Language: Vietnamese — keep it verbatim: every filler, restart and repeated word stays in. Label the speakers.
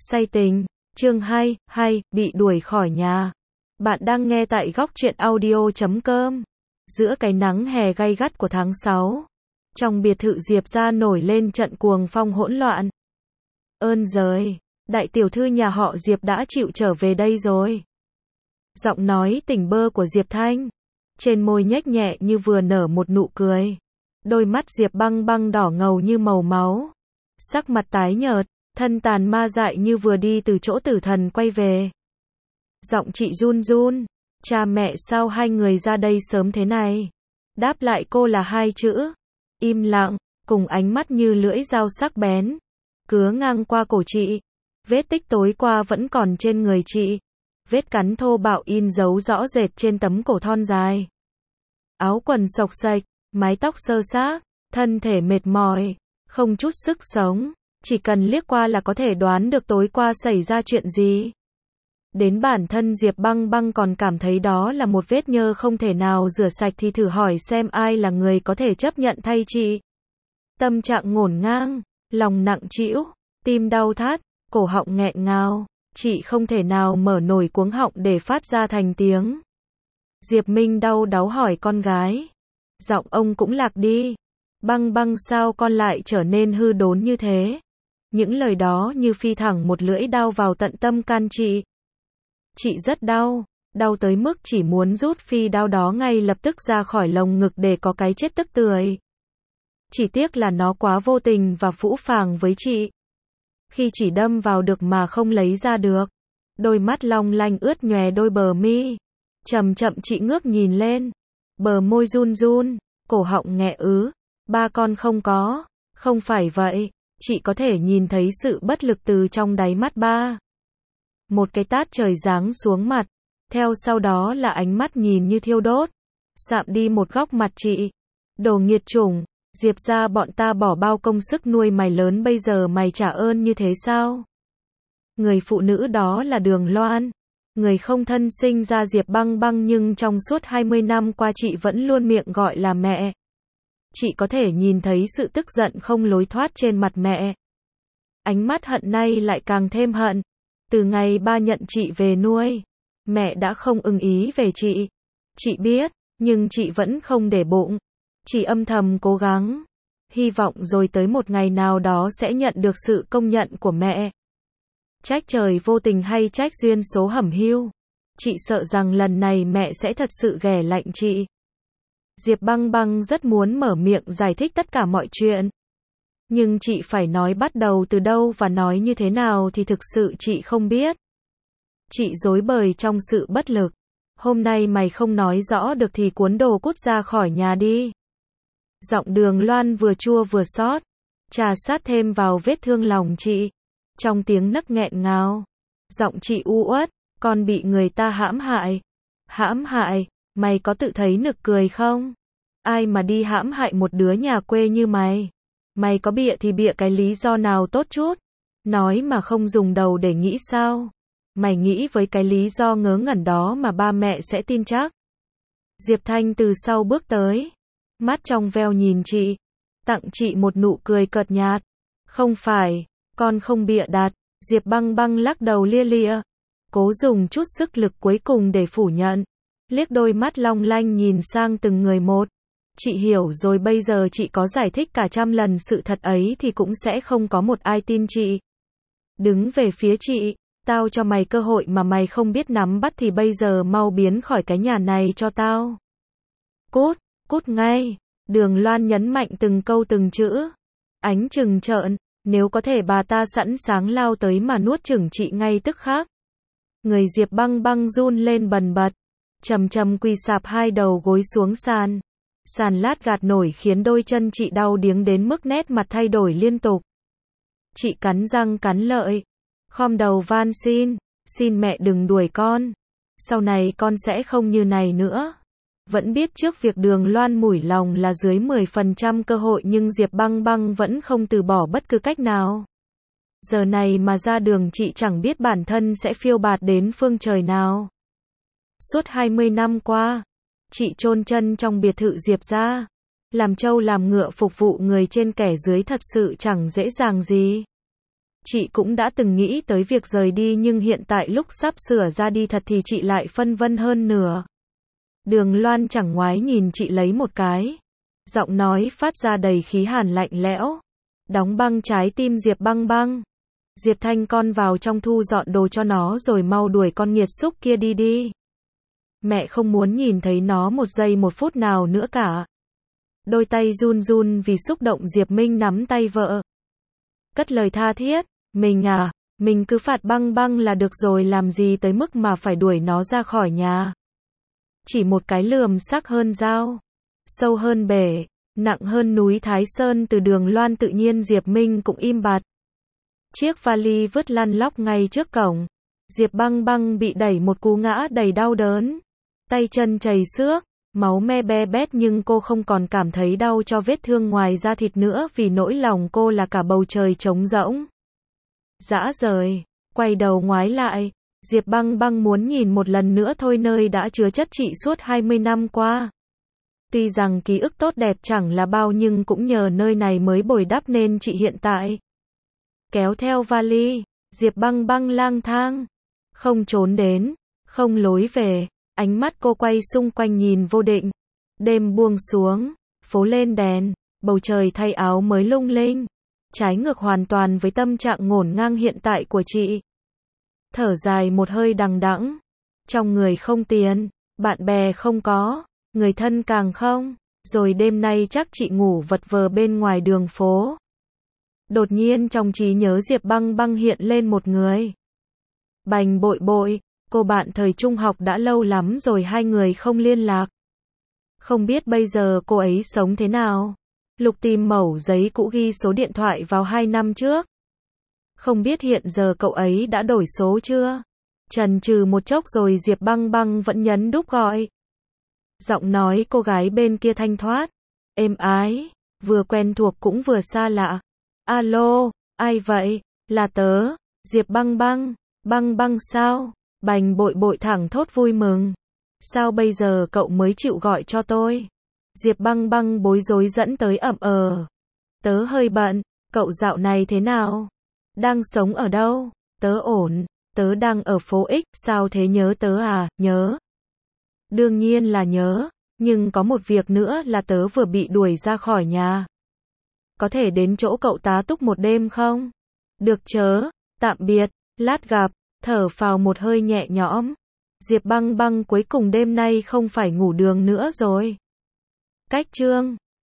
Speaker 1: Say tình, chương hai, hay, bị đuổi khỏi nhà. Bạn đang nghe tại góc truyện audio chấm com. Giữa cái nắng hè gay gắt của tháng sáu, trong biệt thự Diệp gia nổi lên trận cuồng phong hỗn loạn. Ơn giời, đại tiểu thư nhà họ Diệp đã chịu trở về đây rồi. Giọng nói tỉnh bơ của Diệp Thanh, trên môi nhếch nhẹ như vừa nở một nụ cười. Đôi mắt Diệp Băng Băng đỏ ngầu như màu máu, sắc mặt tái nhợt, thân tàn ma dại như vừa đi từ chỗ tử thần quay về. Giọng chị run run, cha mẹ sao hai người ra đây sớm thế này? Đáp lại cô là hai chữ, im lặng, cùng ánh mắt như lưỡi dao sắc bén, cứa ngang qua cổ chị. Vết tích tối qua vẫn còn trên người chị, vết cắn thô bạo in dấu rõ rệt trên tấm cổ thon dài. Áo quần xộc xệch, mái tóc xơ xác, thân thể mệt mỏi, không chút sức sống, chỉ cần liếc qua là có thể đoán được tối qua xảy ra chuyện gì. Đến bản thân Diệp Băng Băng còn cảm thấy đó là một vết nhơ không thể nào rửa sạch thì thử hỏi xem ai là người có thể chấp nhận thay chị. Tâm trạng ngổn ngang, lòng nặng trĩu, tim đau thắt, cổ họng nghẹn ngào, chị không thể nào mở nổi cuống họng để phát ra thành tiếng. Diệp Minh đau đáu hỏi con gái. Giọng ông cũng lạc đi. Băng Băng sao con lại trở nên hư đốn như thế? Những lời đó như phi thẳng một lưỡi đao vào tận tâm can chị. Chị rất đau, đau tới mức chỉ muốn rút phi đao đó ngay lập tức ra khỏi lồng ngực để có cái chết tức tưởi. Chỉ tiếc là nó quá vô tình và phũ phàng với chị. Khi chỉ đâm vào được mà không lấy ra được. Đôi mắt long lanh ướt nhòe đôi bờ mi. Chậm chậm chị ngước nhìn lên. Bờ môi run run, cổ họng nghẹ ứ. Ba con không có, không phải vậy. Chị có thể nhìn thấy sự bất lực từ trong đáy mắt ba. Một cái tát trời giáng xuống mặt, theo sau đó là ánh mắt nhìn như thiêu đốt, sạm đi một góc mặt chị. Đồ nghiệt chủng, Diệp gia bọn ta bỏ bao công sức nuôi mày lớn bây giờ mày trả ơn như thế sao? Người phụ nữ đó là Đường Loan, người không thân sinh ra Diệp Băng Băng nhưng trong suốt hai mươi năm qua chị vẫn luôn miệng gọi là mẹ. Chị có thể nhìn thấy sự tức giận không lối thoát trên mặt mẹ. Ánh mắt hận nay lại càng thêm hận. Từ ngày ba nhận chị về nuôi, mẹ đã không ưng ý về chị. Chị biết, nhưng chị vẫn không để bụng. Chị âm thầm cố gắng, hy vọng rồi tới một ngày nào đó sẽ nhận được sự công nhận của mẹ. Trách trời vô tình hay trách duyên số hẩm hiu. Chị sợ rằng lần này mẹ sẽ thật sự ghẻ lạnh chị. Diệp Băng Băng rất muốn mở miệng giải thích tất cả mọi chuyện. Nhưng chị phải nói bắt đầu từ đâu và nói như thế nào thì thực sự chị không biết. Chị rối bời trong sự bất lực. Hôm nay mày không nói rõ được thì cuốn đồ cút ra khỏi nhà đi. Giọng Đường Loan vừa chua vừa xót, trà sát thêm vào vết thương lòng chị. Trong tiếng nấc nghẹn ngào, giọng chị u uất, con bị người ta hãm hại. Hãm hại, mày có tự thấy nực cười không? Ai mà đi hãm hại một đứa nhà quê như mày? Mày có bịa thì bịa cái lý do nào tốt chút? Nói mà không dùng đầu để nghĩ sao? Mày nghĩ với cái lý do ngớ ngẩn đó mà ba mẹ sẽ tin chắc? Diệp Thanh từ sau bước tới, mắt trong veo nhìn chị, tặng chị một nụ cười cợt nhạt. Không phải, con không bịa đặt. Diệp Băng Băng lắc đầu lia lịa, cố dùng chút sức lực cuối cùng để phủ nhận. Liếc đôi mắt long lanh nhìn sang từng người một. Chị hiểu rồi, bây giờ chị có giải thích cả trăm lần sự thật ấy thì cũng sẽ không có một ai tin chị. Đứng về phía chị, tao cho mày cơ hội mà mày không biết nắm bắt thì bây giờ mau biến khỏi cái nhà này cho tao. Cút, cút ngay. Đường Loan nhấn mạnh từng câu từng chữ. Ánh trừng trợn, nếu có thể bà ta sẵn sàng lao tới mà nuốt chửng chị ngay tức khắc. Người Diệp Băng Băng run lên bần bật, chầm chầm quỳ sạp hai đầu gối xuống sàn. Sàn lát gạt nổi khiến đôi chân chị đau điếng đến mức nét mặt thay đổi liên tục. Chị cắn răng cắn lợi, khom đầu van xin, xin mẹ đừng đuổi con. Sau này con sẽ không như này nữa. Vẫn biết trước việc Đường Loan mủi lòng là dưới mười phần trăm cơ hội nhưng Diệp Băng Băng vẫn không từ bỏ bất cứ cách nào. Giờ này mà ra đường chị chẳng biết bản thân sẽ phiêu bạt đến phương trời nào. Suốt hai mươi năm qua, chị chôn chân trong biệt thự Diệp gia, làm trâu làm ngựa phục vụ người trên kẻ dưới thật sự chẳng dễ dàng gì. Chị cũng đã từng nghĩ tới việc rời đi nhưng hiện tại lúc sắp sửa ra đi thật thì chị lại phân vân hơn nửa. Đường Loan chẳng ngoái nhìn chị lấy một cái. Giọng nói phát ra đầy khí hàn lạnh lẽo. Đóng băng trái tim Diệp Băng Băng. Diệp Thanh con vào trong thu dọn đồ cho nó rồi mau đuổi con nghiệt xúc kia đi đi. Mẹ không muốn nhìn thấy nó một giây một phút nào nữa cả. Đôi tay run run vì xúc động Diệp Minh nắm tay vợ. Cất lời tha thiết, mình à, mình cứ phạt Băng Băng là được rồi làm gì tới mức mà phải đuổi nó ra khỏi nhà. Chỉ một cái lườm sắc hơn dao, sâu hơn bể, nặng hơn núi Thái Sơn từ Đường Loan tự nhiên Diệp Minh cũng im bặt. Chiếc vali vứt lăn lóc ngay trước cổng. Diệp Băng Băng bị đẩy một cú ngã đầy đau đớn. Tay chân chảy xước, máu me be bét nhưng cô không còn cảm thấy đau cho vết thương ngoài da thịt nữa vì nỗi lòng cô là cả bầu trời trống rỗng. Dã rời, quay đầu ngoái lại, Diệp Băng Băng muốn nhìn một lần nữa thôi nơi đã chứa chất chị suốt hai mươi năm qua. Tuy rằng ký ức tốt đẹp chẳng là bao nhưng cũng nhờ nơi này mới bồi đắp nên chị hiện tại. Kéo theo vali, Diệp Băng Băng lang thang, không trốn đến, không lối về, ánh mắt cô quay xung quanh nhìn vô định. Đêm buông xuống, phố lên đèn, bầu trời thay áo mới lung linh, trái ngược hoàn toàn với tâm trạng ngổn ngang hiện tại của chị. Thở dài một hơi đằng đẵng, trong người không tiền, bạn bè không có, người thân càng không, rồi đêm nay chắc chị ngủ vật vờ bên ngoài đường phố. Đột nhiên trong trí nhớ Diệp Băng Băng hiện lên một người. Bành Bội Bội, cô bạn thời trung học đã lâu lắm rồi hai người không liên lạc. Không biết bây giờ cô ấy sống thế nào. Lục tìm mẩu giấy cũ ghi số điện thoại vào hai năm trước. Không biết hiện giờ cậu ấy đã đổi số chưa? Chần chừ một chốc rồi Diệp Băng Băng vẫn nhấn đúp gọi. Giọng nói cô gái bên kia thanh thoát, êm ái, vừa quen thuộc cũng vừa xa lạ. Alo, ai vậy? Là tớ, Diệp Băng Băng. Băng Băng sao? Bành Bội Bội thẳng thốt vui mừng. Sao bây giờ cậu mới chịu gọi cho tôi? Diệp Băng Băng bối rối dẫn tới ậm ờ. Tớ hơi bận, cậu dạo này thế nào? Đang sống ở đâu? Tớ ổn, tớ đang ở phố X, sao thế nhớ tớ à? Nhớ. Đương nhiên là nhớ, nhưng có một việc nữa là tớ vừa bị đuổi ra khỏi nhà. Có thể đến chỗ cậu tá túc một đêm không? Được chớ, tạm biệt, lát gặp, thở phào một hơi nhẹ nhõm. Diệp Băng Băng cuối cùng đêm nay không phải ngủ đường nữa rồi. Cách chương